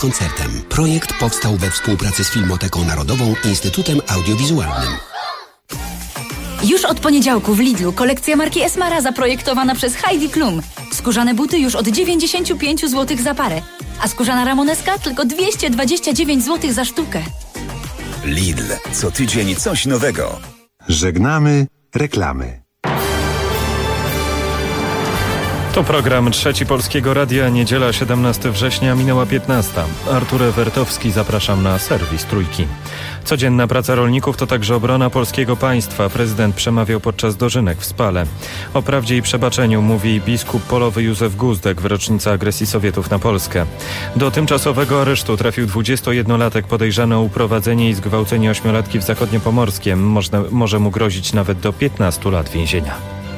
koncertem. Projekt powstał we współpracy z Filmoteką Narodową i Instytutem Audiowizualnym. Już od poniedziałku w Lidlu kolekcja marki Esmara zaprojektowana przez Heidi Klum. Skórzane buty już od 95 zł za parę, a skórzana ramoneska tylko 229 zł za sztukę. Lidl. Co tydzień coś nowego. Żegnamy reklamy. To program Trzeci Polskiego Radia, niedziela 17 września, minęła 15. Artur Ewertowski, zapraszam na serwis Trójki. Codzienna praca rolników to także obrona polskiego państwa. Prezydent przemawiał podczas dożynek w Spale. O prawdzie i przebaczeniu mówi biskup polowy Józef Guzdek w rocznicę agresji Sowietów na Polskę. Do tymczasowego aresztu trafił 21-latek podejrzany o uprowadzenie i zgwałcenie 8-latki w Zachodniopomorskiem. Może mu grozić nawet do 15 lat więzienia.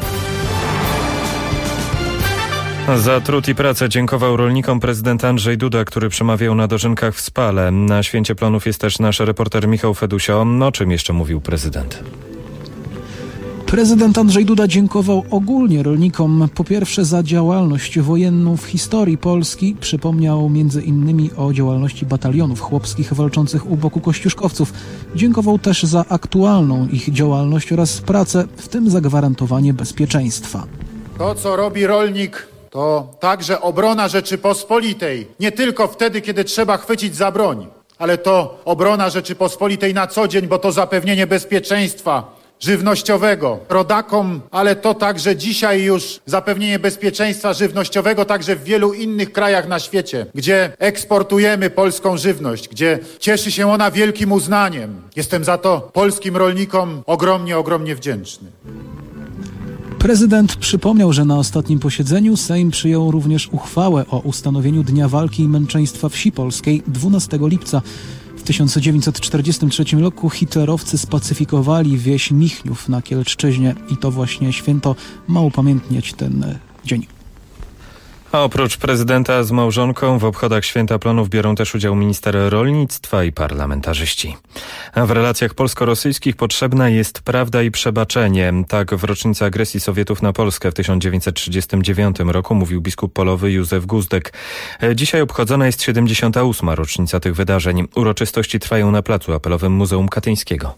Za trud i pracę dziękował rolnikom prezydent Andrzej Duda, który przemawiał na dożynkach w Spale. Na Święcie Plonów jest też nasz reporter Michał Fedusio. O czym jeszcze mówił prezydent? Prezydent Andrzej Duda dziękował ogólnie rolnikom po pierwsze za działalność wojenną w historii Polski. Przypomniał m.in. o działalności batalionów chłopskich walczących u boku kościuszkowców. Dziękował też za aktualną ich działalność oraz pracę, w tym zagwarantowanie bezpieczeństwa. To, co robi rolnik, to także obrona Rzeczypospolitej. Nie tylko wtedy, kiedy trzeba chwycić za broń, ale to obrona Rzeczypospolitej na co dzień, bo to zapewnienie bezpieczeństwa żywnościowego rodakom, ale to także dzisiaj już zapewnienie bezpieczeństwa żywnościowego także w wielu innych krajach na świecie, gdzie eksportujemy polską żywność, gdzie cieszy się ona wielkim uznaniem. Jestem za to polskim rolnikom ogromnie wdzięczny. Prezydent przypomniał, że na ostatnim posiedzeniu Sejm przyjął również uchwałę o ustanowieniu Dnia Walki i Męczeństwa Wsi Polskiej 12 lipca. W 1943 roku hitlerowcy spacyfikowali wieś Michniów na Kielczczyźnie i to właśnie święto ma upamiętniać ten dzień. A oprócz prezydenta z małżonką w obchodach Święta Plonów biorą też udział minister rolnictwa i parlamentarzyści. A w relacjach polsko-rosyjskich potrzebna jest prawda i przebaczenie. Tak w rocznicę agresji Sowietów na Polskę w 1939 roku mówił biskup polowy Józef Guzdek. Dzisiaj obchodzona jest 78. rocznica tych wydarzeń. Uroczystości trwają na placu apelowym Muzeum Katyńskiego.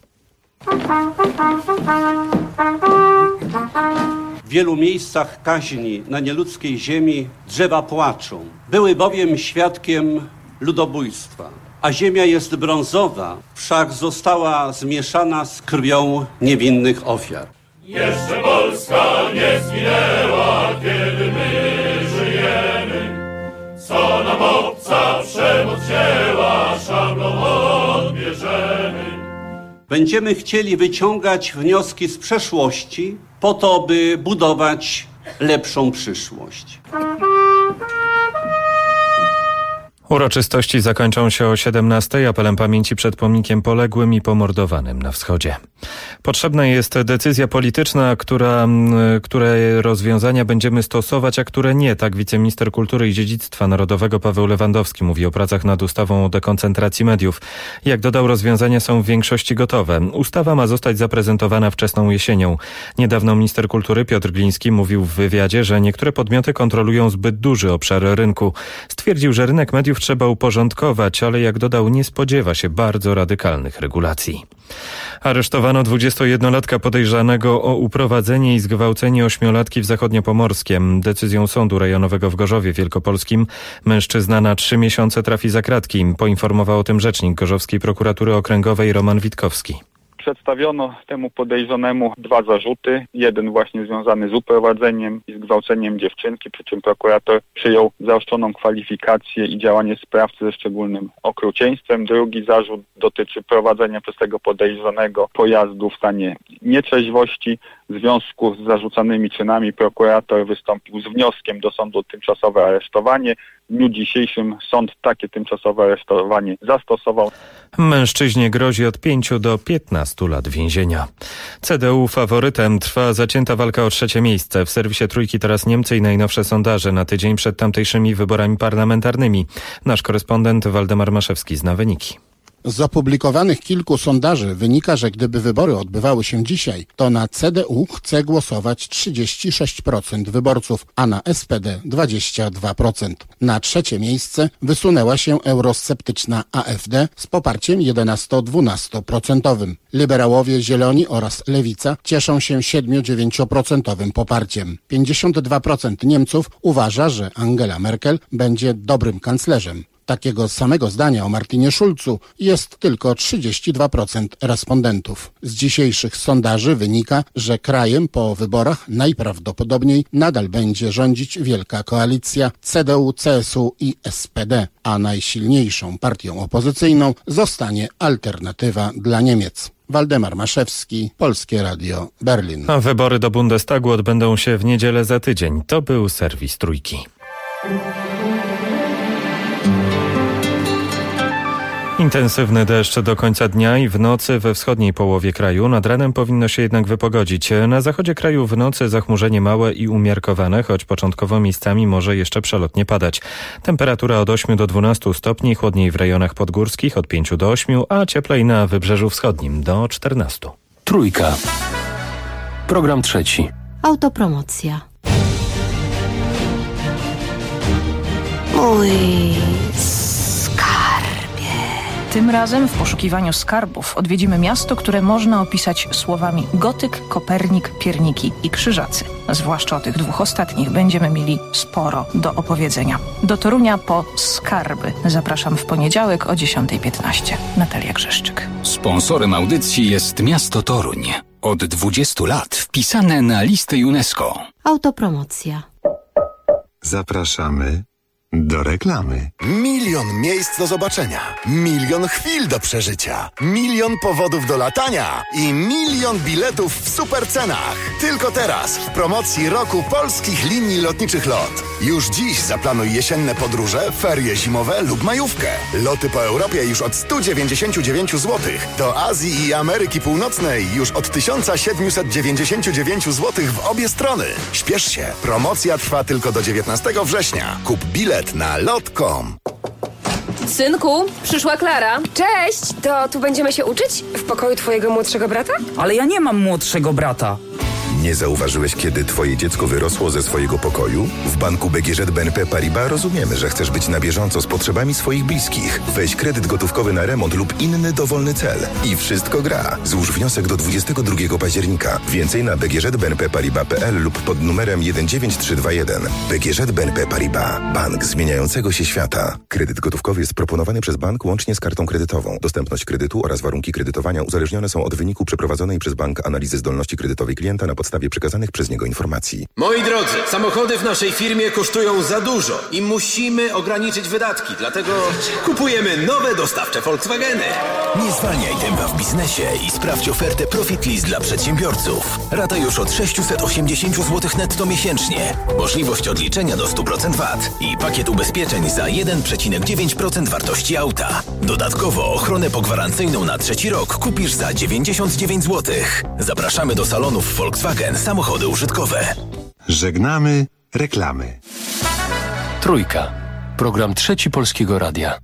W wielu miejscach kaźni na nieludzkiej ziemi drzewa płaczą. Były bowiem świadkiem ludobójstwa, a ziemia jest brązowa, wszak została zmieszana z krwią niewinnych ofiar. Jeszcze Polska nie zginęła, kiedy my żyjemy. Co nam obca przemoc wzięła, szablą odbierzemy. Będziemy chcieli wyciągać wnioski z przeszłości po to, by budować lepszą przyszłość. Uroczystości zakończą się o 17:00 apelem pamięci przed pomnikiem poległym i pomordowanym na wschodzie. Potrzebna jest decyzja polityczna, które rozwiązania będziemy stosować, a które nie. Tak wiceminister kultury i dziedzictwa narodowego Paweł Lewandowski mówi o pracach nad ustawą o dekoncentracji mediów. Jak dodał, rozwiązania są w większości gotowe. Ustawa ma zostać zaprezentowana wczesną jesienią. Niedawno minister kultury Piotr Gliński mówił w wywiadzie, że niektóre podmioty kontrolują zbyt duży obszar rynku. Stwierdził, że rynek mediów trzeba uporządkować, ale jak dodał, nie spodziewa się bardzo radykalnych regulacji. Aresztowano 21-latka podejrzanego o uprowadzenie i zgwałcenie 8-latki w Zachodniopomorskiem. Decyzją Sądu Rejonowego w Gorzowie Wielkopolskim mężczyzna na 3 miesiące trafi za kratki. Poinformował o tym rzecznik Gorzowskiej Prokuratury Okręgowej Roman Witkowski. Przedstawiono temu podejrzanemu 2 zarzuty. Jeden właśnie związany z uprowadzeniem i zgwałceniem dziewczynki, przy czym prokurator przyjął zaostrzoną kwalifikację i działanie sprawcy ze szczególnym okrucieństwem. Drugi zarzut dotyczy prowadzenia przez tego podejrzanego pojazdu w stanie nietrzeźwości. W związku z zarzucanymi czynami prokurator wystąpił z wnioskiem do sądu o tymczasowe aresztowanie. W dniu dzisiejszym sąd takie tymczasowe aresztowanie zastosował. Mężczyźnie grozi od 5 do 15 lat więzienia. CDU faworytem, trwa zacięta walka o 3. miejsce. W serwisie Trójki teraz Niemcy i najnowsze sondaże na tydzień przed tamtejszymi wyborami parlamentarnymi. Nasz korespondent Waldemar Maszewski zna wyniki. Z opublikowanych kilku sondaży wynika, że gdyby wybory odbywały się dzisiaj, to na CDU chce głosować 36% wyborców, a na SPD 22%. Na trzecie miejsce wysunęła się eurosceptyczna AfD z poparciem 11-12%. Liberałowie, Zieloni oraz Lewica cieszą się 7-9% poparciem. 52% Niemców uważa, że Angela Merkel będzie dobrym kanclerzem. Takiego samego zdania o Martinie Schulzu jest tylko 32% respondentów. Z dzisiejszych sondaży wynika, że krajem po wyborach najprawdopodobniej nadal będzie rządzić wielka koalicja CDU, CSU i SPD, a najsilniejszą partią opozycyjną zostanie Alternatywa dla Niemiec. Waldemar Maszewski, Polskie Radio, Berlin. A wybory do Bundestagu odbędą się w niedzielę za tydzień. To był serwis Trójki. Intensywny deszcz do końca dnia i w nocy we wschodniej połowie kraju. Nad ranem powinno się jednak wypogodzić. Na zachodzie kraju w nocy zachmurzenie małe i umiarkowane, choć początkowo miejscami może jeszcze przelotnie padać. Temperatura od 8 do 12 stopni, chłodniej w rejonach podgórskich od 5 do 8, a cieplej na wybrzeżu wschodnim do 14. Trójka. Program trzeci. Autopromocja. Mój Tym razem w poszukiwaniu skarbów odwiedzimy miasto, które można opisać słowami gotyk, Kopernik, pierniki i krzyżacy. Zwłaszcza o tych dwóch ostatnich będziemy mieli sporo do opowiedzenia. Do Torunia po skarby. Zapraszam w poniedziałek o 10:15. Natalia Grzeszczyk. Sponsorem audycji jest miasto Toruń. Od 20 lat wpisane na listę UNESCO. Autopromocja. Zapraszamy do reklamy. 1 000 000 miejsc do zobaczenia, 1 000 000 chwil do przeżycia, 1 000 000 powodów do latania i 1 000 000 biletów w super cenach. Tylko teraz w promocji roku polskich linii lotniczych LOT. Już dziś zaplanuj jesienne podróże, ferie zimowe lub majówkę. Loty po Europie już od 199 zł. Do Azji i Ameryki Północnej już od 1799 zł w obie strony. Śpiesz się, promocja trwa tylko do 19 września. Kup bilet na lot.com. Synku, przyszła Klara. Cześć! To tu będziemy się uczyć? W pokoju twojego młodszego brata? Ale ja nie mam młodszego brata. Nie zauważyłeś, kiedy twoje dziecko wyrosło ze swojego pokoju? W banku BGŻ BNP Paribas rozumiemy, że chcesz być na bieżąco z potrzebami swoich bliskich. Weź kredyt gotówkowy na remont lub inny dowolny cel. I wszystko gra. Złóż wniosek do 22 października. Więcej na bgżbnpparibas.pl lub pod numerem 19321. BGŻ BNP Paribas. Bank zmieniającego się świata. Kredyt gotówkowy jest proponowany przez bank łącznie z kartą kredytową. Dostępność kredytu oraz warunki kredytowania uzależnione są od wyniku przeprowadzonej przez bank analizy zdolności kredytowej klienta na podstawie przekazanych przez niego informacji. Moi drodzy, samochody w naszej firmie kosztują za dużo i musimy ograniczyć wydatki, dlatego kupujemy nowe dostawcze Volkswageny. Nie zwalniaj tempa w biznesie i sprawdź ofertę Profit List dla przedsiębiorców. Rata już od 680 zł netto miesięcznie. Możliwość odliczenia do 100% VAT i pakiet ubezpieczeń za 1,9% wartości auta. Dodatkowo ochronę pogwarancyjną na 3. rok kupisz za 99 zł. Zapraszamy do salonów Volkswagen Samochody użytkowe. Żegnamy reklamy. Trójka. Program trzeci Polskiego Radia.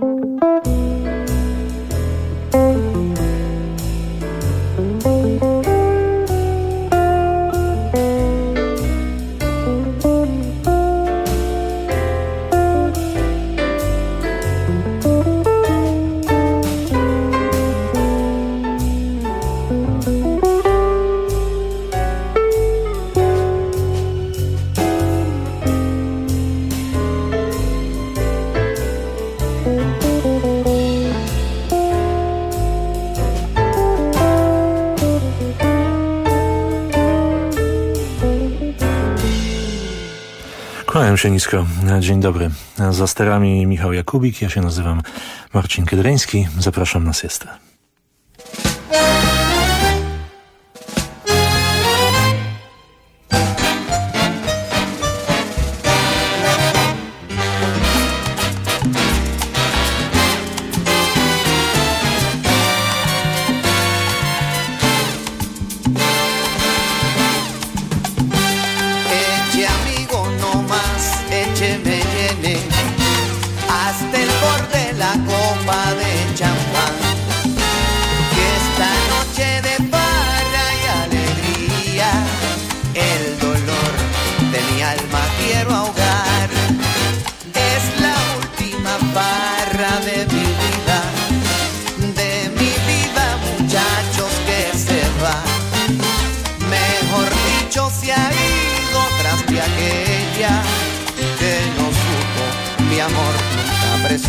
Kłaniam się nisko. Dzień dobry. Za sterami Michał Jakubik. Ja się nazywam Marcin Kedreński. Zapraszam na siestę. Hasta el borde la copa de champán.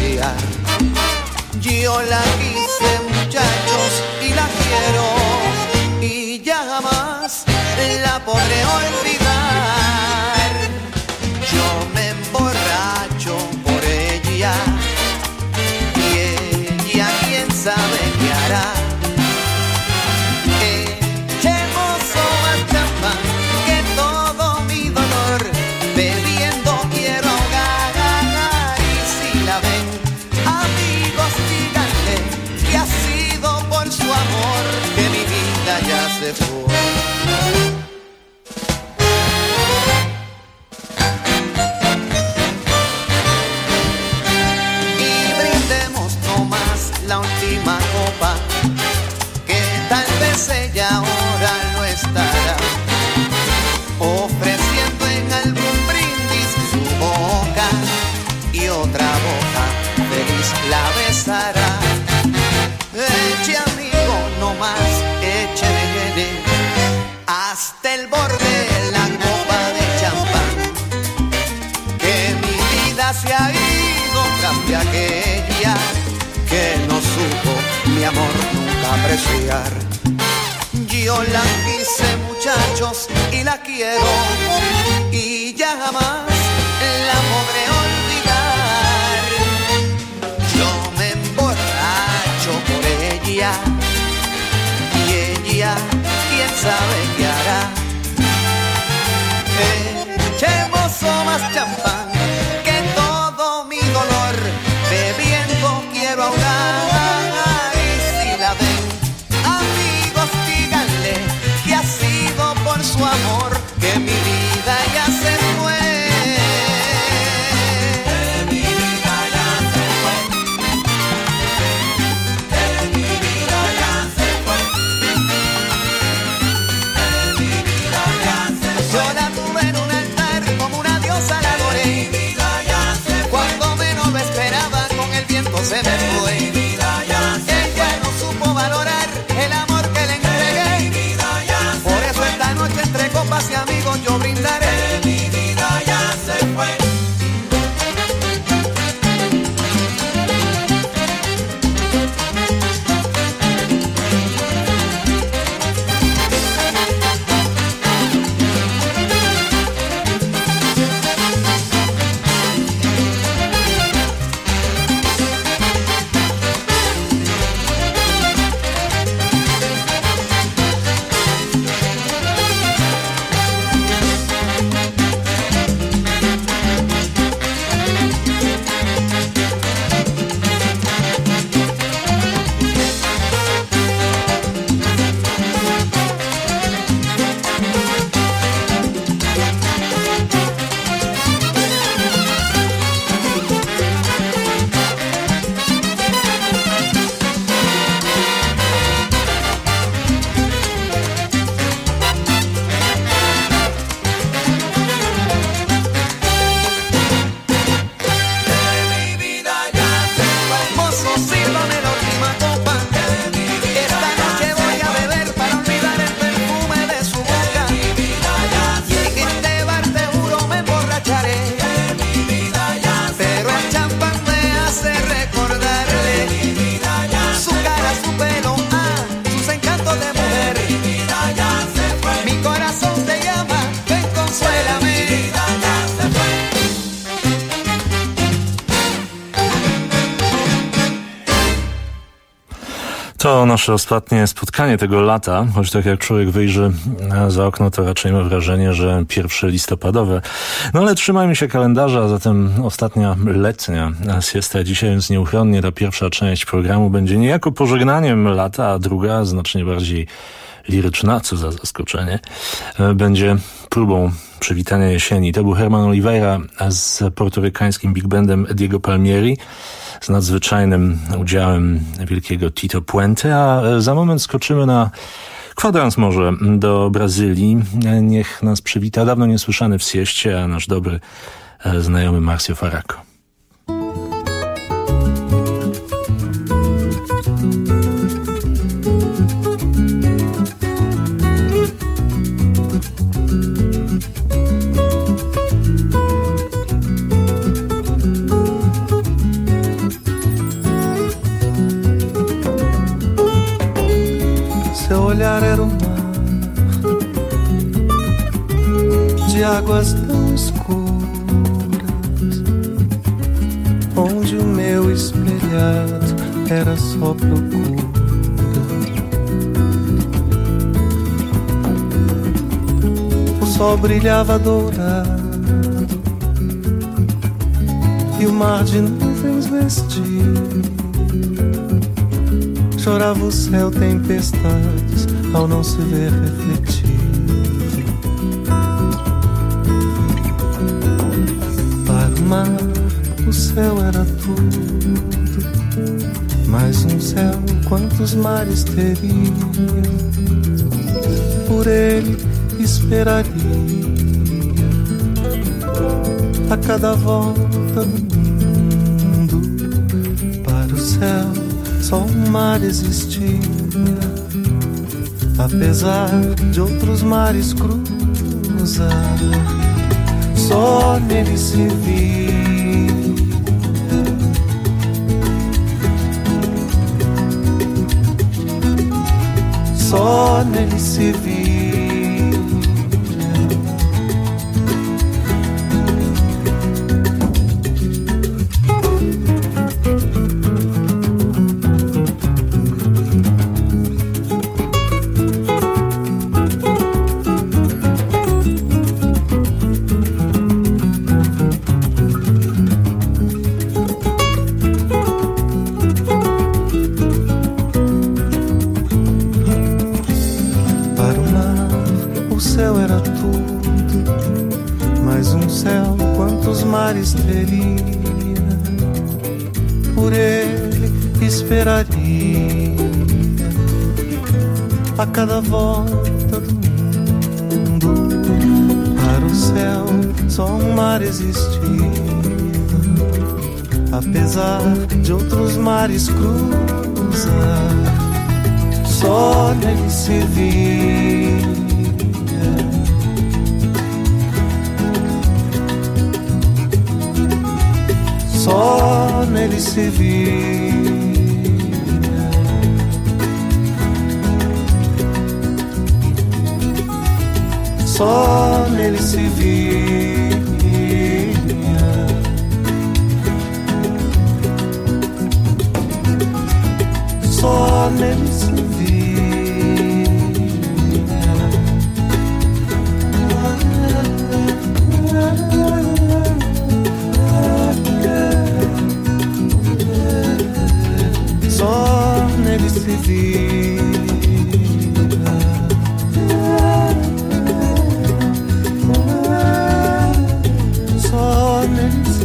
apreciar. Yo la quise, muchachos, y la quiero, y ya jamás la podré olvidar. Yo me emborracho por ella, y ella quién sabe qué hará. Echemos más champán, que todo mi dolor bebiendo quiero ahogar. Y si la ven, amigos, díganle que ha sido por su amor que mi vida ya se fue. La última copa, que tal vez ella ahora no estará, ofreciendo en algún brindis su boca, y otra boca feliz la besará. Eche, amigo, no más, eche, hasta el borde la copa de champán, que mi vida se ha ido tras de aquella que no supo mi amor nunca apreciar. Yo la quise, muchachos, y la quiero, y ya jamás la podré olvidar. Yo me emborracho por ella, y ella quién sabe qué hará. Echemos más champán, que todo mi dolor bebiendo quiero ahogar. Y si la ven, amigos, díganle que ha sido por su amor que mi vida ya se fue. Que mi vida ya se fue. Que mi vida ya se fue. Que mi vida ya se fue. Yo la tuve en un altar, como una diosa la adoré. Mi vida ya se fue. Cuando menos lo esperaba, con el viento se me fue. Ella no supo valorar el amor que le entregué. Por eso esta noche entre copas y amigos yo brindaré. Mi vida ya se fue. To nasze ostatnie spotkanie tego lata, choć tak jak człowiek wyjrzy za okno, to raczej ma wrażenie, że 1 listopadowe. No ale trzymajmy się kalendarza, a zatem ostatnia letnia siesta dzisiaj, więc nieuchronnie ta pierwsza część programu będzie niejako pożegnaniem lata, a druga, znacznie bardziej liryczna, co za zaskoczenie, będzie próbą przywitania jesieni. To był Herman Oliveira z portorykańskim big bandem Ediego Palmieri, z nadzwyczajnym udziałem wielkiego Tito Puente, a za moment skoczymy na kwadrans może do Brazylii. Niech nas przywita dawno niesłyszany w sieście, a nasz dobry znajomy Márcio Faraco. seu olhar era um mar de águas tão escuras, onde o meu espelhado era só procura. O sol brilhava dourado e o mar de nuvens vestido. Chorava o céu tempestades ao não se ver refletido. Para o mar o céu era tudo, mais um céu quantos mares teria. Por ele esperaria a cada volta do mundo. Para o céu só um mar existia, apesar de outros mares cruzar, só nele se via. Só nele se via. Por ele esperaria a cada volta do mundo. Para o céu só um mar existia, apesar de outros mares cruzar, só nele se via. Só nele se via. Só nele se via. Só nele se via. Só nele se via. Só nele se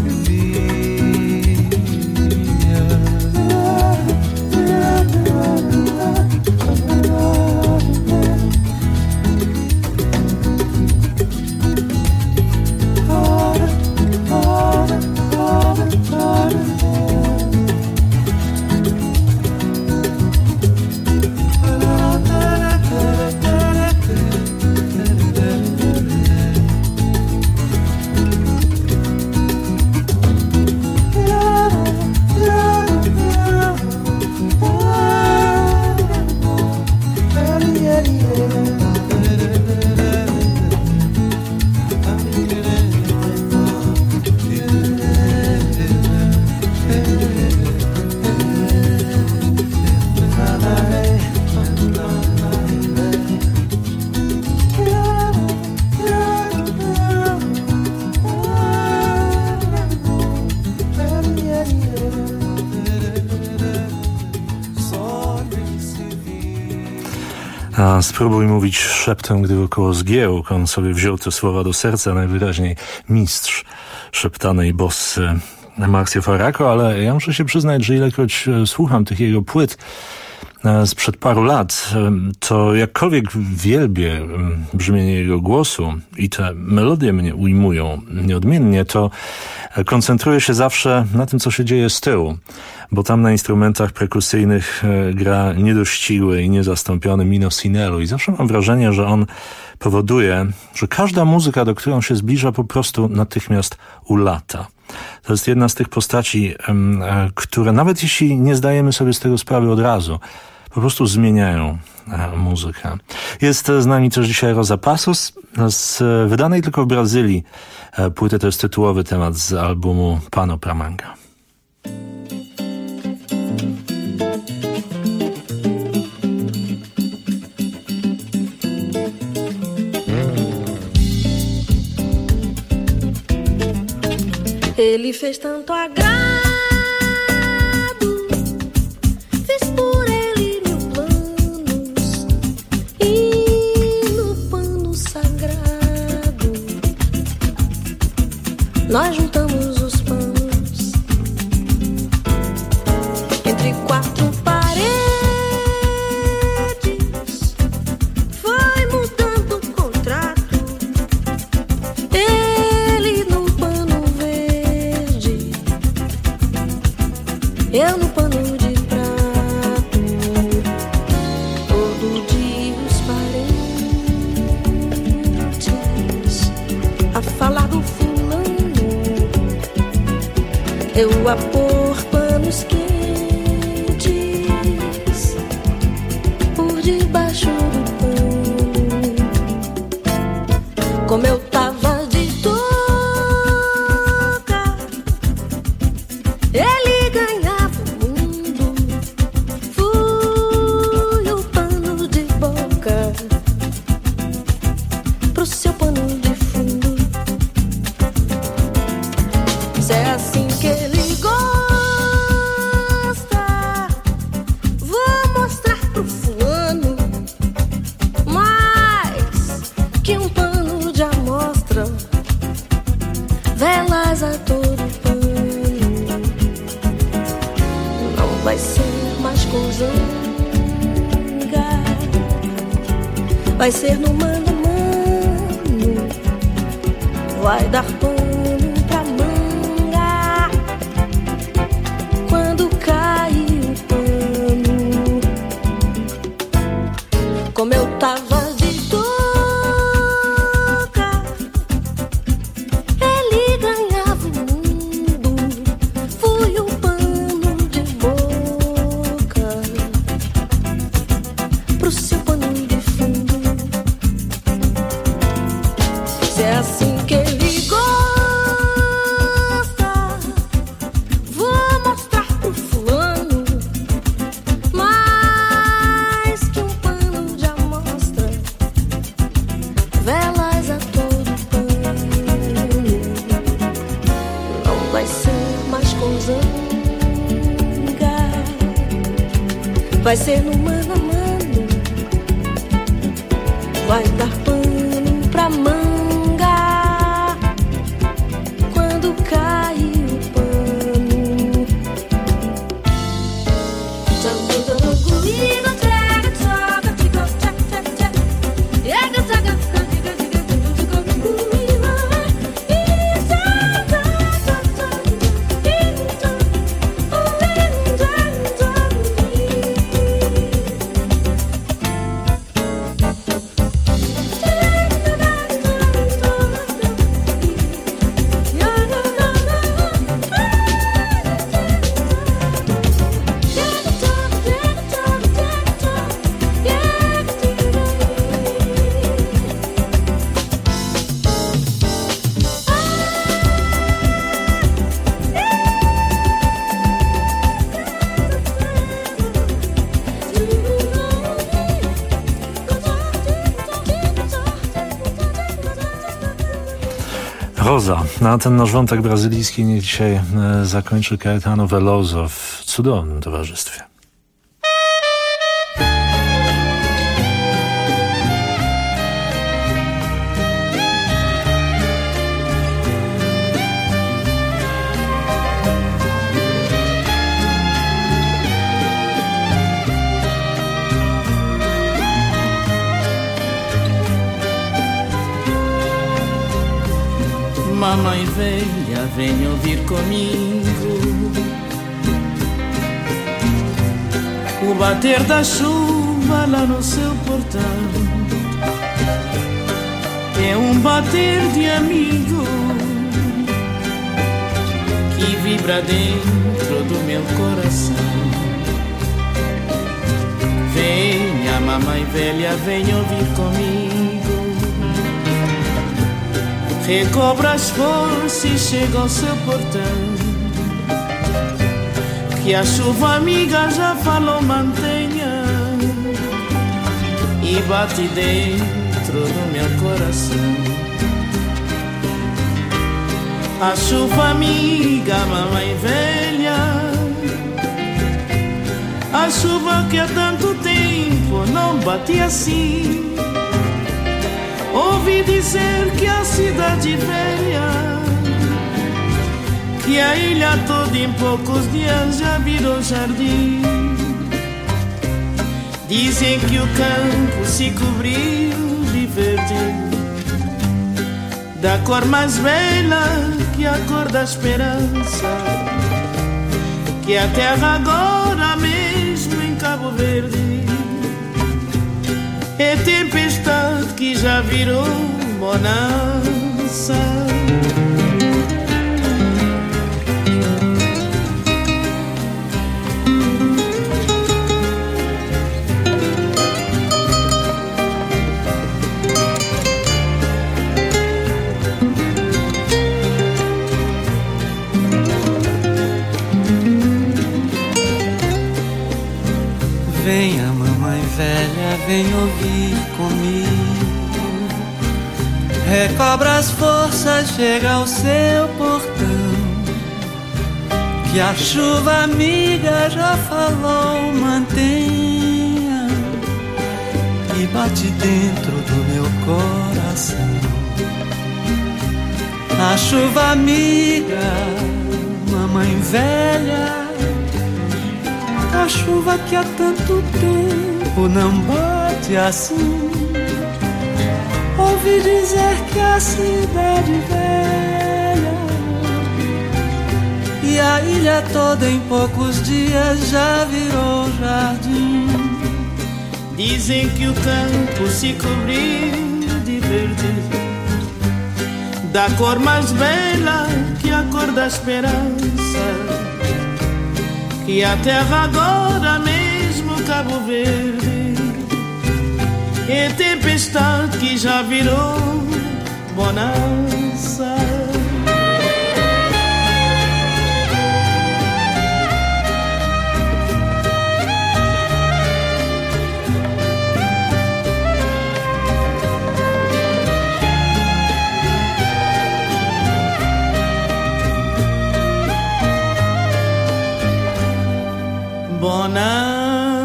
A spróbuj mówić szeptem, gdy wokoło zgiełk. On sobie wziął te słowa do serca, najwyraźniej mistrz szeptanej bossy Marcio Faraco, ale ja muszę się przyznać, że ilekroć słucham tych jego płyt sprzed paru lat, to jakkolwiek wielbię brzmienie jego głosu i te melodie mnie ujmują nieodmiennie, to koncentruję się zawsze na tym, co się dzieje z tyłu, bo tam na instrumentach perkusyjnych gra niedościgły i niezastąpiony Mino Sinello i zawsze mam wrażenie, że on powoduje, że każda muzyka, do której on się zbliża, po prostu natychmiast ulata. To jest jedna z tych postaci, które nawet jeśli nie zdajemy sobie z tego sprawy od razu, po prostu zmieniają muzykę. Jest z nami też dzisiaj Rosa Passos z wydanej tylko w Brazylii płyty. To jest tytułowy temat z albumu Pano pra Manga. Ele fez tanto agrado, fiz por ele mil planos, e no pano sagrado nós juntamos os panos entre quatro paredes, foi mudando o contrato. Eu no pano de prato, todo dia os parentes a falar do fulano, eu a pôr panos quentes por debaixo do pano. Como eu tava de touca, ele ganhava. Pro seu pano de fundo, se é assim que ele gosta, vou mostrar pro fulano mais que um pano de amostra, velas a todo pano. Não vai ser mais coisanga, vai ser no mano a mano, vai dar pano pra manga quando cai o pano. Como eu tava de touca, ele ganhava o mundo, fui o pano de boca pro seu pano de fundo. Se é assim que ele gosta, vou mostrar pro fulano mais que um pano de amostra, velas a todo pano. Não vai ser mais coisanga, vai ser no mano a mano, vai dar pano pra manga quando cai o pano. Rosa. Na ten nasz wątek brazylijski niech dzisiaj zakończy Caetano Veloso w cudownym towarzystwie. Mamãe velha, vem ouvir comigo o bater da chuva lá no seu portão. É bater de amigo que vibra dentro do meu coração. mamãe velha, vem ouvir comigo. Recobra as forças e chega ao seu portão, que a chuva amiga já falou mantenha, e bate dentro do meu coração. A chuva amiga, mamãe velha, a chuva que há tanto tempo não bate assim. Ouvi dizer que a cidade velha, que a ilha toda em poucos dias já virou jardim. Dizem que o campo se cobriu de verde, da cor mais bela que a cor da esperança, que a terra agora mesmo em Cabo Verde é tempestade que já virou bonança. Venha, mamãe velha, vem ouvir comigo. Recobra as forças, chega ao seu portão, que a chuva amiga já falou, mantenha, e bate dentro do meu coração. A chuva amiga, mamãe velha, a chuva que há tanto tempo não bate assim. Ouvi dizer que a cidade velha e a ilha toda em poucos dias já virou jardim. Dizem que o campo se cobriu de verde, da cor mais bela que a cor da esperança, que a terra agora mesmo Cabo Verde é tempestade que já virou bonança. Bonança.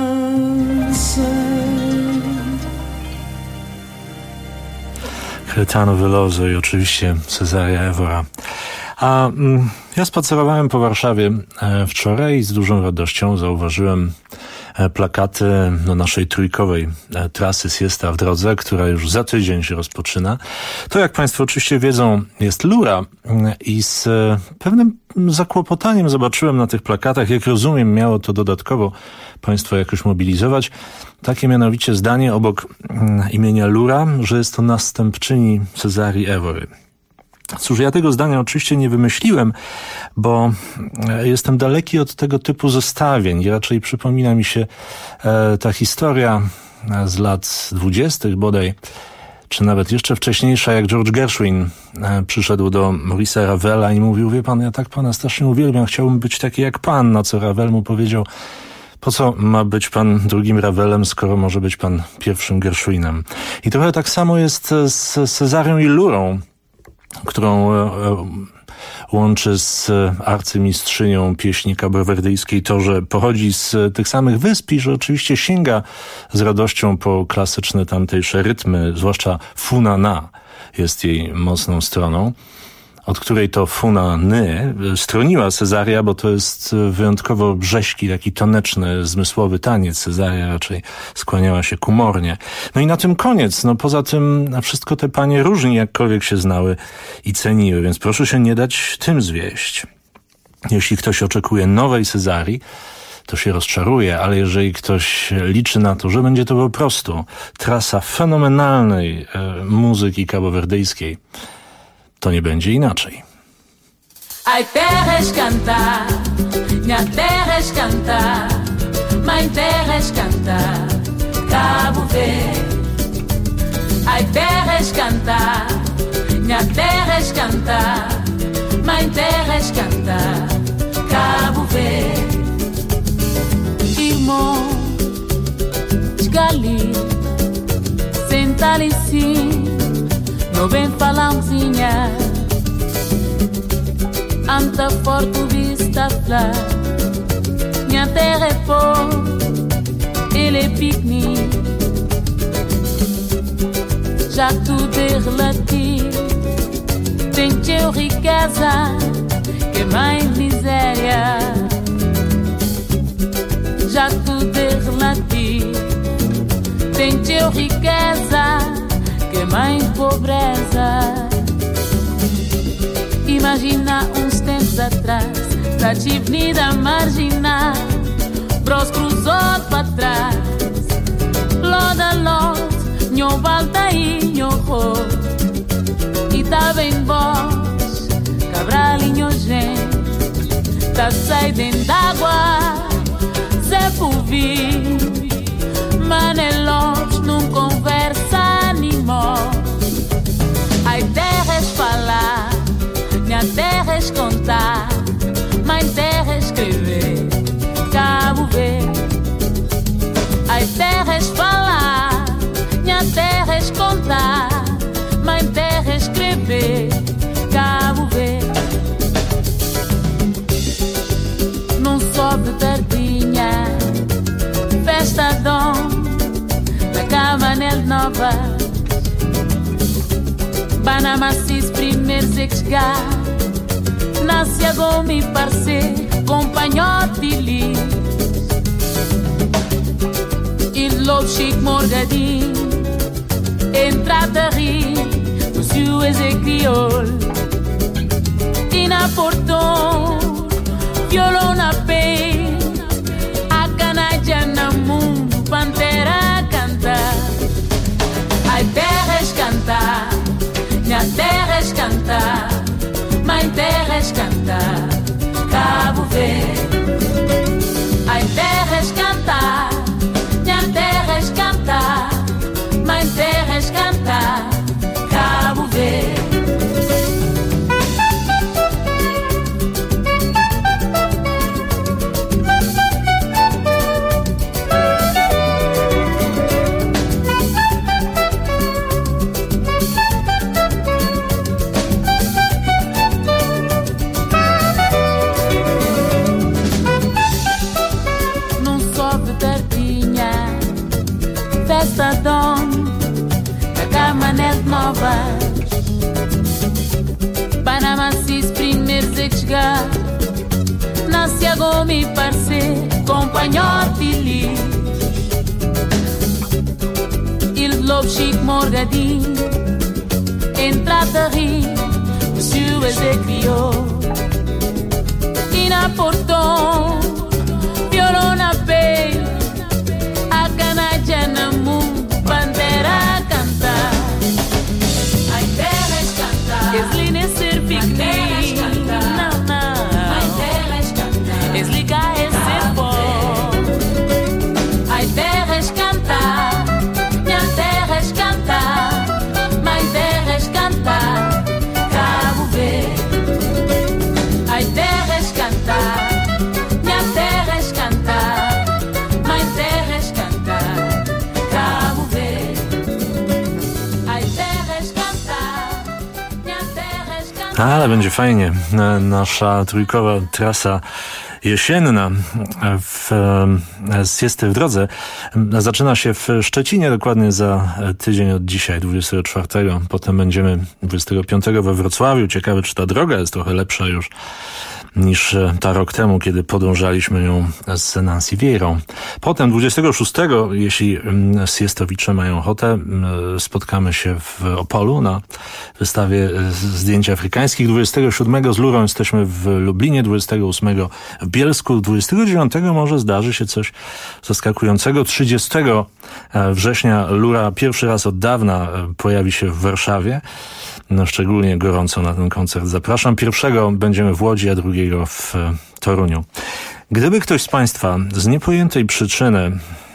Gaetano Veloso i oczywiście Cesaria Evora. A ja spacerowałem po Warszawie wczoraj i z dużą radością zauważyłem plakaty do naszej trójkowej trasy Siesta w drodze, która już za tydzień się rozpoczyna. To, jak Państwo oczywiście wiedzą, jest Lura i z pewnym zakłopotaniem zobaczyłem na tych plakatach, jak rozumiem, miało to dodatkowo Państwo jakoś mobilizować, takie mianowicie zdanie obok imienia Lura, że jest to następczyni Cesarii Evory. Cóż, ja tego zdania oczywiście nie wymyśliłem, bo jestem daleki od tego typu zestawień i raczej przypomina mi się ta historia z lat 20. bodaj, czy nawet jeszcze wcześniejsza, jak George Gershwin przyszedł do Maurice'a Ravela i mówił: wie pan, ja tak pana strasznie uwielbiam, chciałbym być taki jak pan, na co Ravel mu powiedział: po co ma być pan drugim Ravelem, skoro może być pan pierwszym Gershwinem? I trochę tak samo jest z Cezarią i Lurą, którą łączy z arcymistrzynią pieśni kabowerdyjskiej to, że pochodzi z tych samych wysp i że oczywiście sięga z radością po klasyczne tamtejsze rytmy, zwłaszcza funana jest jej mocną stroną, od której to funany stroniła Cesaria, bo to jest wyjątkowo brześki, taki taneczny, zmysłowy taniec. Cesaria raczej skłaniała się kumornie. No i na tym koniec. No poza tym wszystko te panie różni jakkolwiek się znały i ceniły, więc proszę się nie dać tym zwieść. Jeśli ktoś oczekuje nowej Cesarii, to się rozczaruje, ale jeżeli ktoś liczy na to, że będzie to po prostu trasa fenomenalnej muzyki kabowerdyjskiej, to nie będzie inaczej. Ai terras cantar, minha terras cantar, mãe terras cantar, Cabo Verde. Ai terras cantar, minha terras cantar, mãe terras cantar, Cabo Verde. Irmão, esgali, senta ali sim, não vem falamzinha. Anta forte vista flá, minha terra é pó, ele é piquenique. Já tudo é relativo, tem teu riqueza, que mais miséria. Já tudo é relativo, tem teu riqueza, que mais pobreza. Imagina uns tempos atrás, da avenida marginal, bros cruzou para trás, loda loda. Nho volta e nho ro, e tá bem voz, cabral e nho gente, tá sai dentro d'água, Zé Puvi, Manelos, não conversa nem morre. Ai terras falar, minha terras contar, mãe terra escrever, Cabo Verde. Ai terras falar, minha terra contar, mãe terra escrever, Cabo Verde. Não sobe tardinha, festa dom, da Camanel Nova, Banamacis primeiro se chegar, nasce a gomi parce, companhote de lis, e lobo chique morgadinho. Entrada ri, o seu é crioulo, e na portão, violão na peito, a canadja na mundo, pantera cantar. Ai terras cantar, minha terras cantar, mãe terras cantar, Cabo Verde. Ai terras cantar, minha terras cantar, mãe terras cantar, Cabo Verde. Não sobe tardinha, festa dom, Camanel Novas, Banamacis primeiro se chegar, nasce a gomi parce, companhote de lis, il lobo chique morgadinho, entrada ri, o seu é crioulo, e na portão, violão na peito, a canadja na mundo, bandeira cantar. Ai terras cantar, esline ser piquenique, não, não. Ai terras cantar, esliga é ser bom. Ai terras cantar, minha terras cantar, mãe terras cantar, Cabo Verde. Ai terras cantar, minha terras cantar, mãe terras cantar, Cabo Verde. Ai terras cantar, minha terras cantar. Ale będzie fajnie. Nasza trójkowa trasa jesienna w Siesty w drodze zaczyna się w Szczecinie dokładnie za tydzień od dzisiaj, 24. Potem będziemy 25 we Wrocławiu. Ciekawe, czy ta droga jest trochę lepsza już niż ta rok temu, kiedy podążaliśmy ją z Nancy Vieirą. Potem 26, jeśli siestowicze mają ochotę, spotkamy się w Opolu na wystawie zdjęć afrykańskich. 27 z Lurą jesteśmy w Lublinie, 28 w Bielsku, 29 może zdarzy się coś zaskakującego. 30 września Lura pierwszy raz od dawna pojawi się w Warszawie. No, szczególnie gorąco na ten koncert zapraszam. 1 będziemy w Łodzi, a 2 w Toruniu. Gdyby ktoś z Państwa z niepojętej przyczyny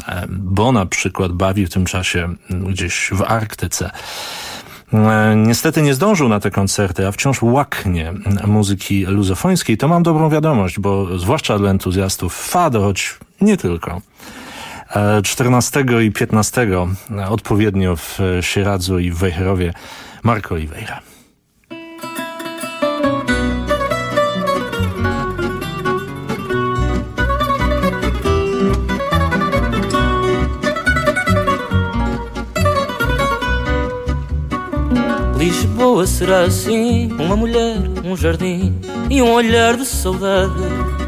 bo na przykład bawi w tym czasie gdzieś w Arktyce. Niestety nie zdążył na te koncerty, a wciąż łaknie muzyki luzofońskiej. To mam dobrą wiadomość, bo zwłaszcza dla entuzjastów fado, choć nie tylko. 14 i 15 odpowiednio w Sieradzu i w Wejherowie Marco Oliveira. Lisboa será assim, uma mulher, jardim e olhar de saudade.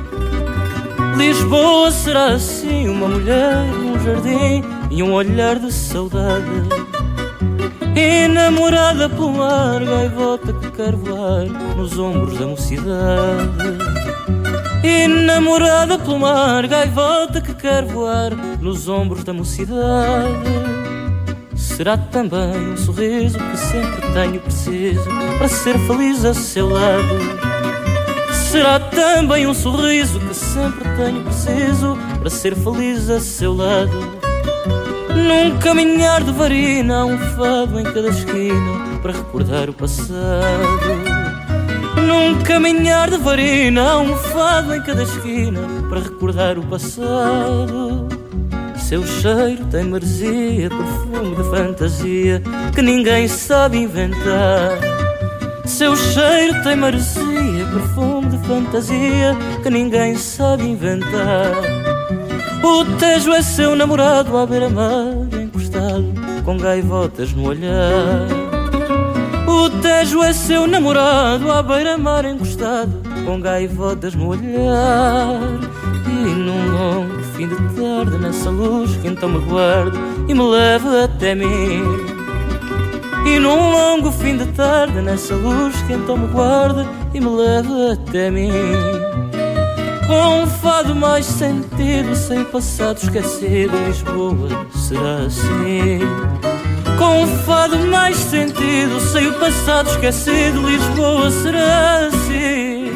Lisboa será assim, uma mulher, jardim e olhar de saudade. Enamorada pelo mar, gaivota que quer voar nos ombros da mocidade. Enamorada pelo mar, gaivota que quer voar nos ombros da mocidade. Será também sorriso que sempre tenho preciso para ser feliz a seu lado. Será também sorriso que sempre tenho preciso para ser feliz a seu lado. Num caminhar de varina, fado em cada esquina para recordar o passado. Num caminhar de varina, fado em cada esquina para recordar o passado. Seu cheiro tem maresia, perfume de fantasia que ninguém sabe inventar. Seu cheiro tem maresia, perfume de fantasia que ninguém sabe inventar. O Tejo é seu namorado à beira-mar, encostado com gaivotas no olhar. O Tejo é seu namorado à beira-mar, encostado com gaivotas no olhar. E num longo fim de tarde, nessa luz que então me guarda e me leva até mim. E num longo fim de tarde, nessa luz que então me guarda e me leva até mim. Com um fado mais sentido, sem o passado esquecido, Lisboa será assim. Com um fado mais sentido, sem o passado esquecido, Lisboa será assim.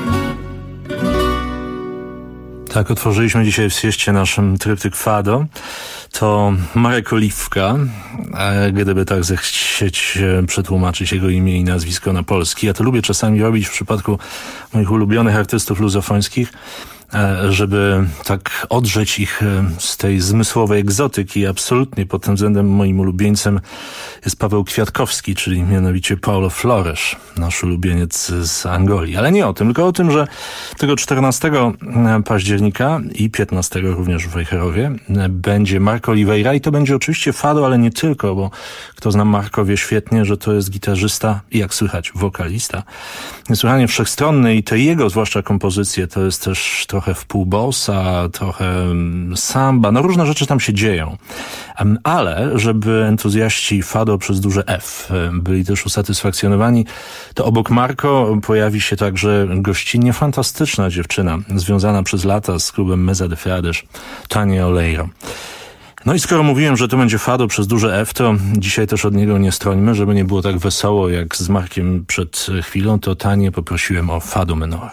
Tak, otworzyliśmy dzisiaj w sieście naszym tryptyk fado. To Marek Oliwka, gdyby tak zechcieć przetłumaczyć jego imię i nazwisko na polski. Ja to lubię czasami robić w przypadku moich ulubionych artystów luzofońskich, żeby tak odrzeć ich z tej zmysłowej egzotyki. Absolutnie pod tym względem moim ulubieńcem jest Paweł Kwiatkowski, czyli mianowicie Paulo Flores, nasz ulubieniec z Angolii. Ale nie o tym, tylko o tym, że tego 14 października i 15 również w Wejherowie będzie Marco Oliveira i to będzie oczywiście fado, ale nie tylko, bo kto zna Marco wie świetnie, że to jest gitarzysta i jak słychać wokalista. Niesłychanie wszechstronny i te jego zwłaszcza kompozycje to jest też trochę wpół bossa, trochę samba, no różne rzeczy tam się dzieją. Ale żeby entuzjaści fado przez duże F byli też usatysfakcjonowani, to obok Marco pojawi się także gościnnie fantastyczna dziewczyna, związana przez lata z klubem Mesa de Frades, Tania Oleiro. No i skoro mówiłem, że to będzie fado przez duże F, to dzisiaj też od niego nie strońmy, żeby nie było tak wesoło jak z Markiem przed chwilą, to Tanię poprosiłem o fado menor.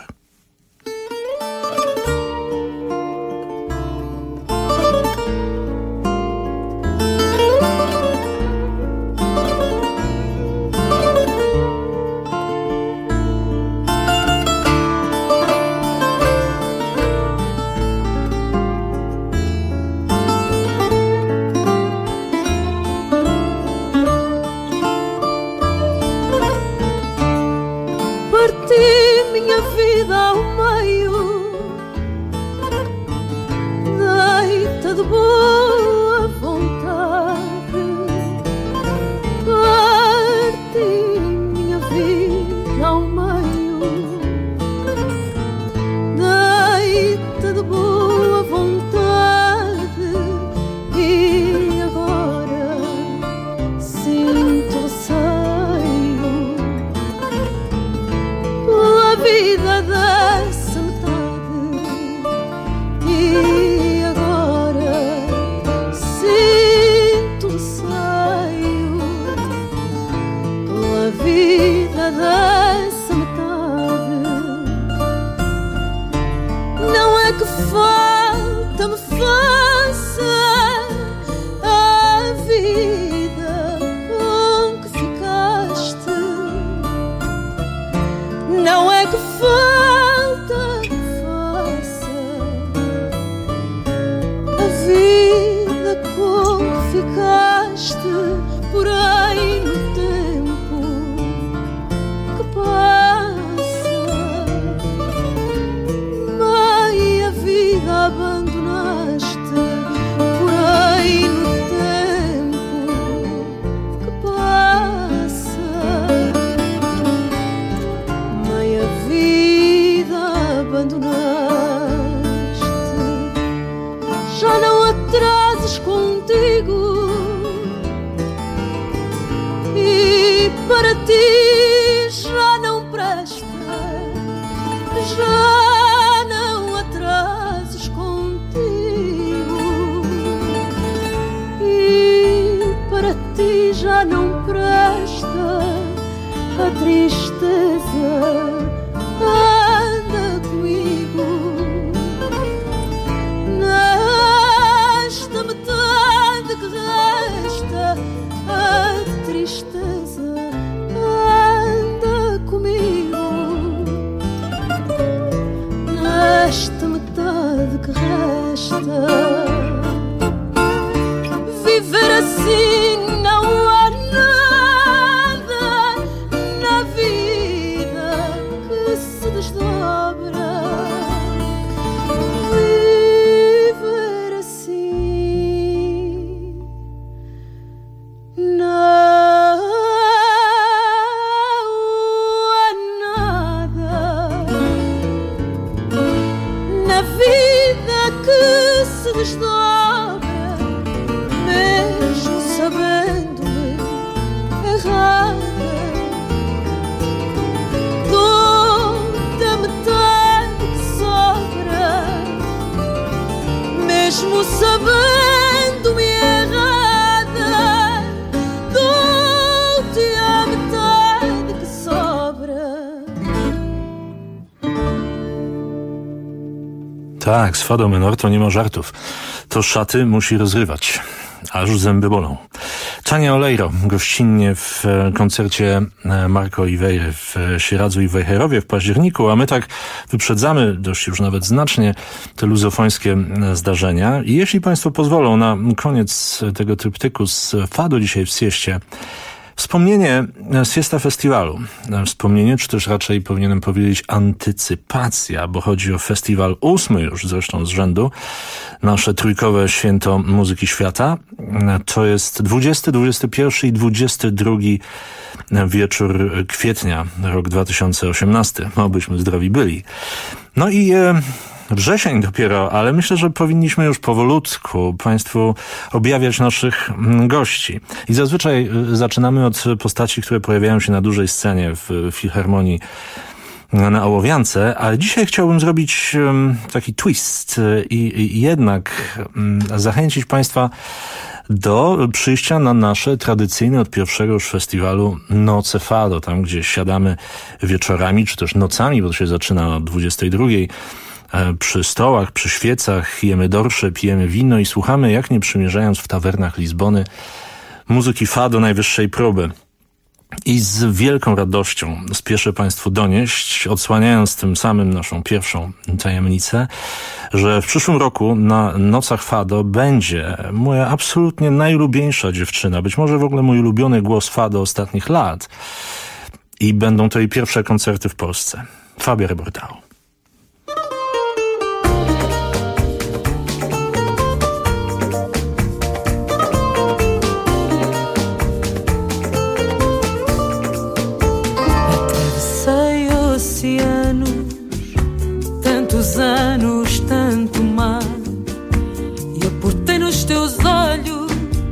vida como ficaste por aí no tempo que passa, meia vida abandonaste por aí no tempo que passa, meia vida abandonaste. Já não atrases contigo e para ti já não presta. Já não atrases contigo e para ti já não presta. A tristeza anda comigo. Nesta metade que resta, a tristeza anda comigo. Nesta metade que resta, viver assim não há nada na vida que se desdobra. Viver assim não há nada na vida que se desdobra, mesmo sabendo-me errada. Dou-te a metade que sobra, mesmo sabendo-me errada. Dou-te a metade que sobra. Tak, z fadą menor to nie ma żartów. To szaty musi rozrywać, aż zęby bolą. Tania Oleiro gościnnie w koncercie Marco Oliveira w Sieradzu i Wejherowie w październiku, a my tak wyprzedzamy dość już nawet znacznie te luzofońskie zdarzenia. I jeśli Państwo pozwolą, na koniec tego tryptyku z fado dzisiaj w Sieście wspomnienie Siesta Festiwalu. Wspomnienie, czy też raczej powinienem powiedzieć antycypacja, bo chodzi o festiwal 8 już zresztą z rzędu. Nasze trójkowe święto muzyki świata. To jest 20, 21 i 22 wieczór kwietnia, rok 2018. Obyśmy zdrowi byli. No i wrzesień dopiero, ale myślę, że powinniśmy już powolutku Państwu objawiać naszych gości. I zazwyczaj zaczynamy od postaci, które pojawiają się na dużej scenie w Filharmonii na Ołowiance, ale dzisiaj chciałbym zrobić taki twist i jednak zachęcić Państwa do przyjścia na nasze tradycyjne od pierwszego już festiwalu Noce Fado, tam gdzie siadamy wieczorami, czy też nocami, bo to się zaczyna o 22:00, przy stołach, przy świecach, jemy dorsze, pijemy wino i słuchamy, jak nie przymierzając w tawernach Lizbony, muzyki fado najwyższej próby. I z wielką radością spieszę Państwu donieść, odsłaniając tym samym naszą pierwszą tajemnicę, że w przyszłym roku na Nocach Fado będzie moja absolutnie najulubieńsza dziewczyna, być może w ogóle mój ulubiony głos fado ostatnich lat. I będą to jej pierwsze koncerty w Polsce. Fabia Rebordau. Tantos anos, tanto mar, e aportei nos teus olhos,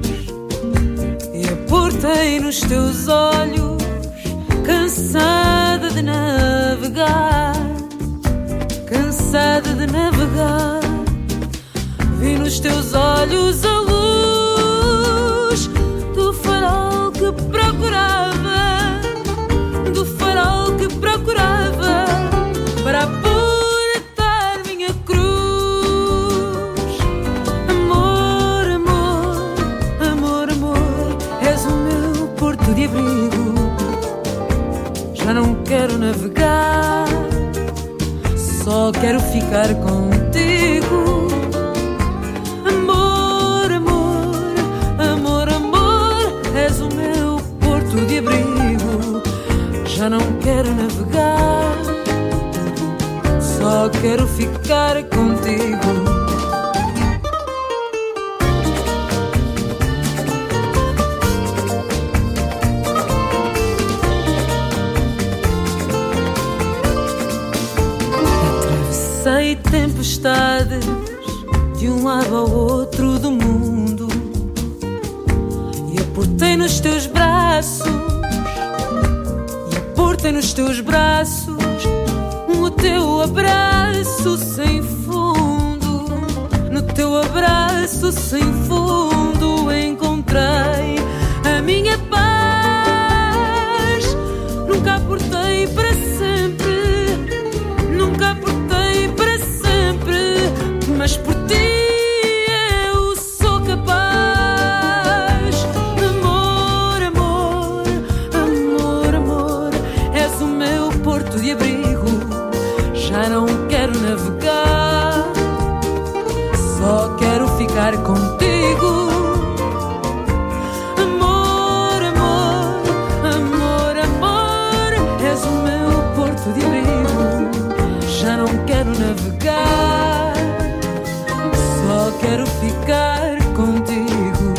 e aportei nos teus olhos, cansada de navegar, cansada de navegar. Vi nos teus olhos a luz do farol que procurava, do farol que procurava para aportar minha cruz. Amor, amor, amor, amor, és o meu porto de abrigo. Já não quero navegar, só quero ficar contigo. Amor, quero navegar, só quero ficar contigo. Atravessei tempestades de um lado ao outro do mundo e aportei nos teus braços, nos teus braços, o teu abraço sem fundo. No teu abraço sem fundo encontrei a minha paz. Nunca aportei para sempre, nunca aportei para sempre, mas por ti eu sou capaz. De abrigo, já não quero navegar, só quero ficar contigo. Amor, amor, amor, amor, és o meu porto de abrigo, já não quero navegar, só quero ficar contigo.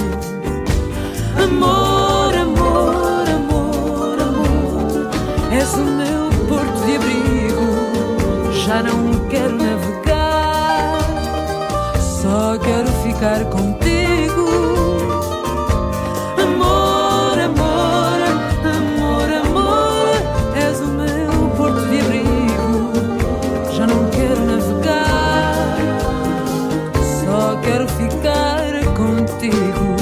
Amor, amor, amor, amor, és o meu porto de abrigo, já não quero navegar, só quero ficar contigo. Amor, amor, amor, amor, és o meu porto de abrigo, já não quero navegar, só quero ficar contigo.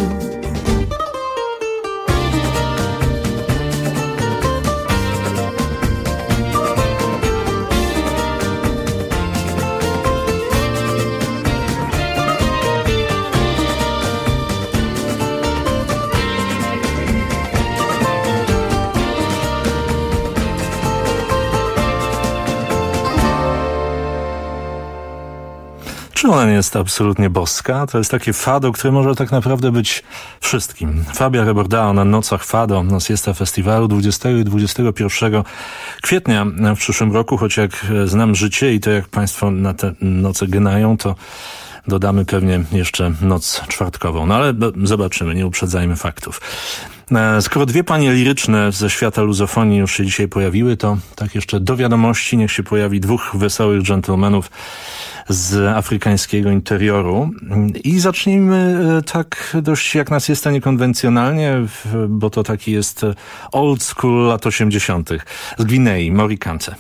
Czy ona nie jest absolutnie boska? To jest takie fado, które może tak naprawdę być wszystkim. Fabia Rebordao na nocach fado na Siesta Festiwalu 20 i 21 kwietnia w przyszłym roku, choć jak znam życie i to jak państwo na te noce gnają, to dodamy pewnie jeszcze noc czwartkową. No ale zobaczymy, nie uprzedzajmy faktów. Skoro dwie panie liryczne ze świata luzofonii już się dzisiaj pojawiły, to tak jeszcze do wiadomości niech się pojawi dwóch wesołych dżentelmenów z afrykańskiego interioru. I zacznijmy tak dość jak nas jest to niekonwencjonalnie, bo to taki jest old school lat 80. z Gwinei, Morikante.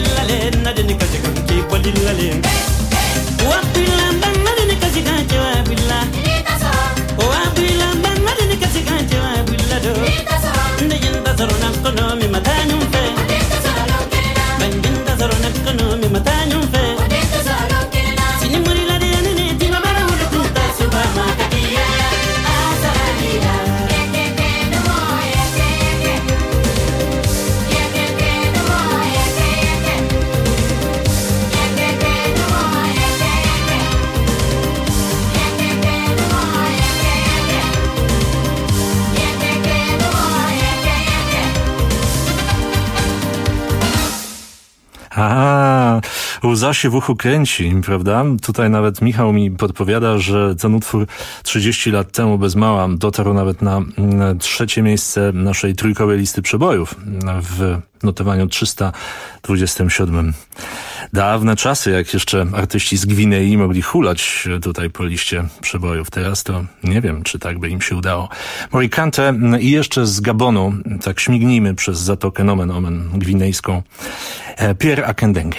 Łza się w uchu kręci, prawda? Tutaj nawet Michał mi podpowiada, że ten utwór 30 lat temu bez mała dotarł nawet na 3. miejsce naszej trójkowej listy przebojów w notowaniu 327. Dawne czasy, jak jeszcze artyści z Gwinei mogli hulać tutaj po liście przebojów. Teraz to nie wiem, czy tak by im się udało. Morikante i jeszcze z Gabonu, tak śmignijmy przez Zatokę Nomen Omen gwinejską. Pierre Akendenge.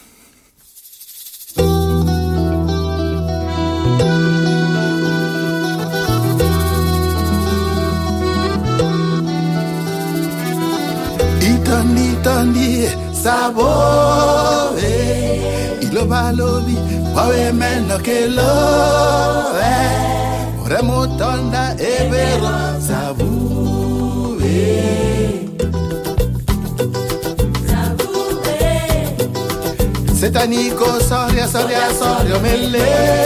Itoni sabo ilobalobi wawe meno kelo ore mutonda ebero sabu Setaniko soria mele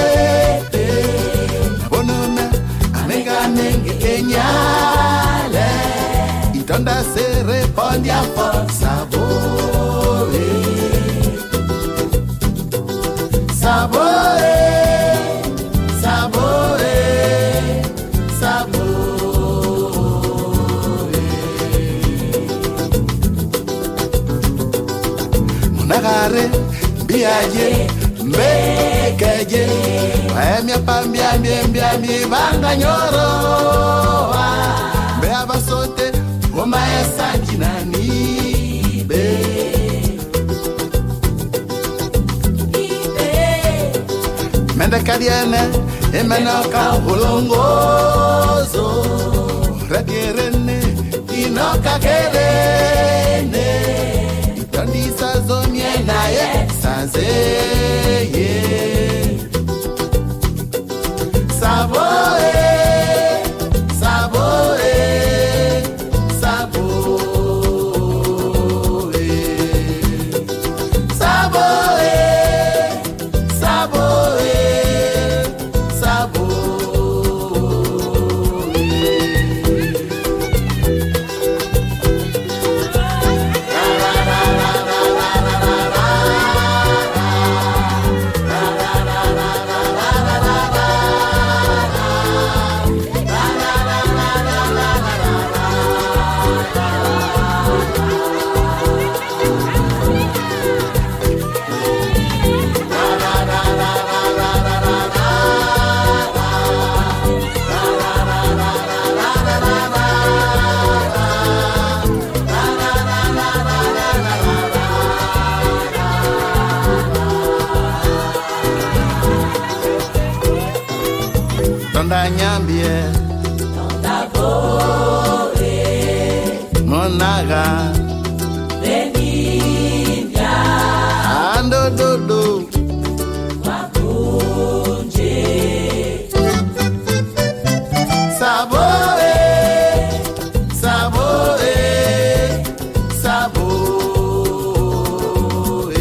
bonona amenga nenge kenyale Itonda se responde a sabore sabore sabore sabore Munagare biaje mbekeje Mia pambia mi banga nyoro Bea basote Oma esa jinani be Menda kadiene emena ka ulongozo Radierene inoka kerene Itandisa zomie na ye sazeye Sabore sabore Tonda nyambie Tonda bore Monaga Benimia Ando dodo Wakunje Sabore Sabore Sabore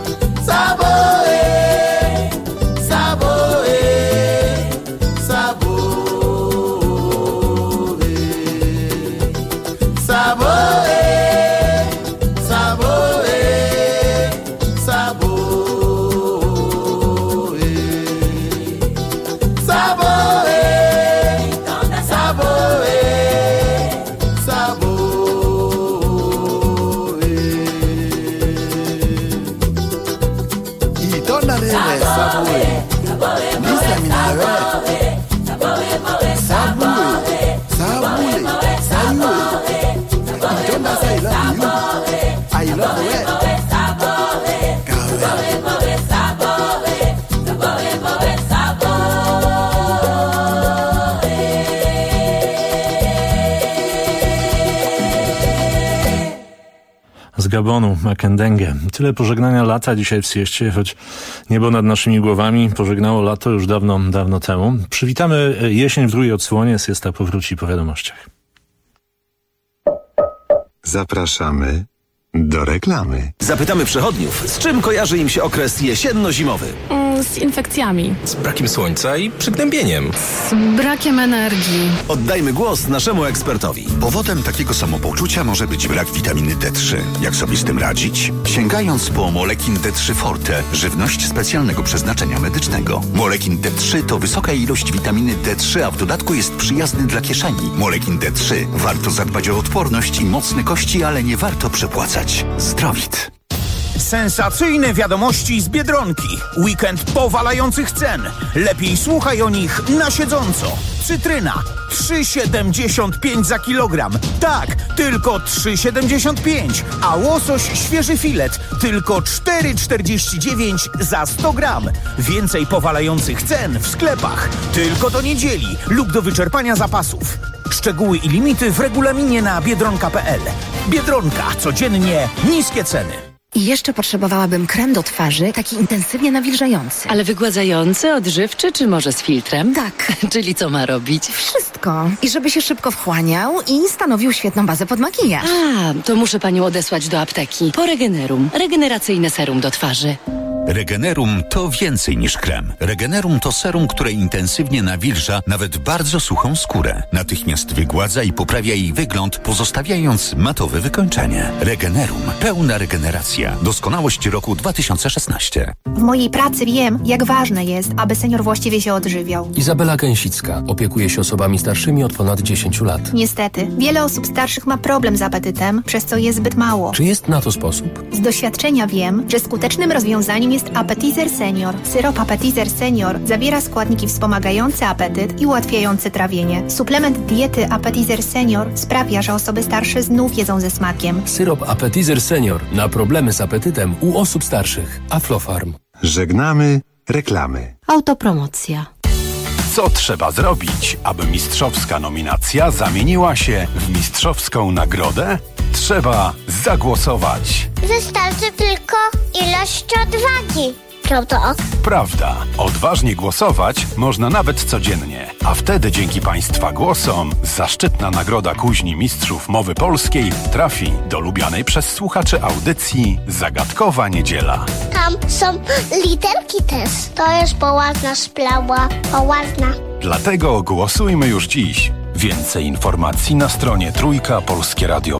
Sabore Sabore Sabor Gabonu, Makendenge. Tyle pożegnania lata dzisiaj w sieście, choć niebo nad naszymi głowami pożegnało lato już dawno, dawno temu. Przywitamy jesień w drugiej odsłonie, siesta powróci po wiadomościach. Zapraszamy do reklamy. Zapytamy przechodniów, z czym kojarzy im się okres jesienno-zimowy? Z infekcjami. Z brakiem słońca i przygnębieniem. Z brakiem energii. Oddajmy głos naszemu ekspertowi. Powodem takiego samopoczucia może być brak witaminy D3. Jak sobie z tym radzić? Sięgając po Molekin D3 Forte, żywność specjalnego przeznaczenia medycznego. Molekin D3 to wysoka ilość witaminy D3, a w dodatku jest przyjazny dla kieszeni. Molekin D3. Warto zadbać o odporność i mocne kości, ale nie warto przepłacać. Zdrowit. Sensacyjne wiadomości z Biedronki. Weekend powalających cen. Lepiej słuchaj o nich na siedząco. Cytryna 3,75 za kilogram. Tak, tylko 3,75. A łosoś świeży filet tylko 4,49 za 100 gram. Więcej powalających cen w sklepach. Tylko do niedzieli lub do wyczerpania zapasów. Szczegóły i limity w regulaminie na biedronka.pl. Biedronka. Codziennie niskie ceny. I jeszcze potrzebowałabym krem do twarzy, taki intensywnie nawilżający. Ale wygładzający, odżywczy, czy może z filtrem? Tak. Czyli co ma robić? Wszystko. I żeby się szybko wchłaniał i stanowił świetną bazę pod makijaż. To muszę panią odesłać do apteki. Po Regenerum. Regeneracyjne serum do twarzy. Regenerum to więcej niż krem. Regenerum to serum, które intensywnie nawilża nawet bardzo suchą skórę. Natychmiast wygładza i poprawia jej wygląd, pozostawiając matowe wykończenie. Regenerum. Pełna regeneracja. Doskonałość roku 2016. W mojej pracy wiem, jak ważne jest, aby senior właściwie się odżywiał. Izabela Gęsicka opiekuje się osobami starszymi od ponad 10 lat. Niestety, wiele osób starszych ma problem z apetytem, przez co je zbyt mało. Czy jest na to sposób? Z doświadczenia wiem, że skutecznym rozwiązaniem jest Appetizer Senior. Syrop Appetizer Senior zawiera składniki wspomagające apetyt i ułatwiające trawienie. Suplement diety Appetizer Senior sprawia, że osoby starsze znów jedzą ze smakiem. Syrop Appetizer Senior na problemy z apetytem u osób starszych. Aflofarm. Żegnamy reklamy. Autopromocja. Co trzeba zrobić, aby mistrzowska nominacja zamieniła się w mistrzowską nagrodę? Trzeba zagłosować. Wystarczy tylko ilość odwagi. Prawda? Prawda. Odważnie głosować można nawet codziennie. A wtedy dzięki Państwa głosom zaszczytna nagroda Kuźni Mistrzów Mowy Polskiej trafi do lubianej przez słuchaczy audycji Zagadkowa Niedziela. Tam są literki też. To jest poważna sprawa. Poważna. Dlatego głosujmy już dziś. Więcej informacji na stronie Trójka Polskie Radio.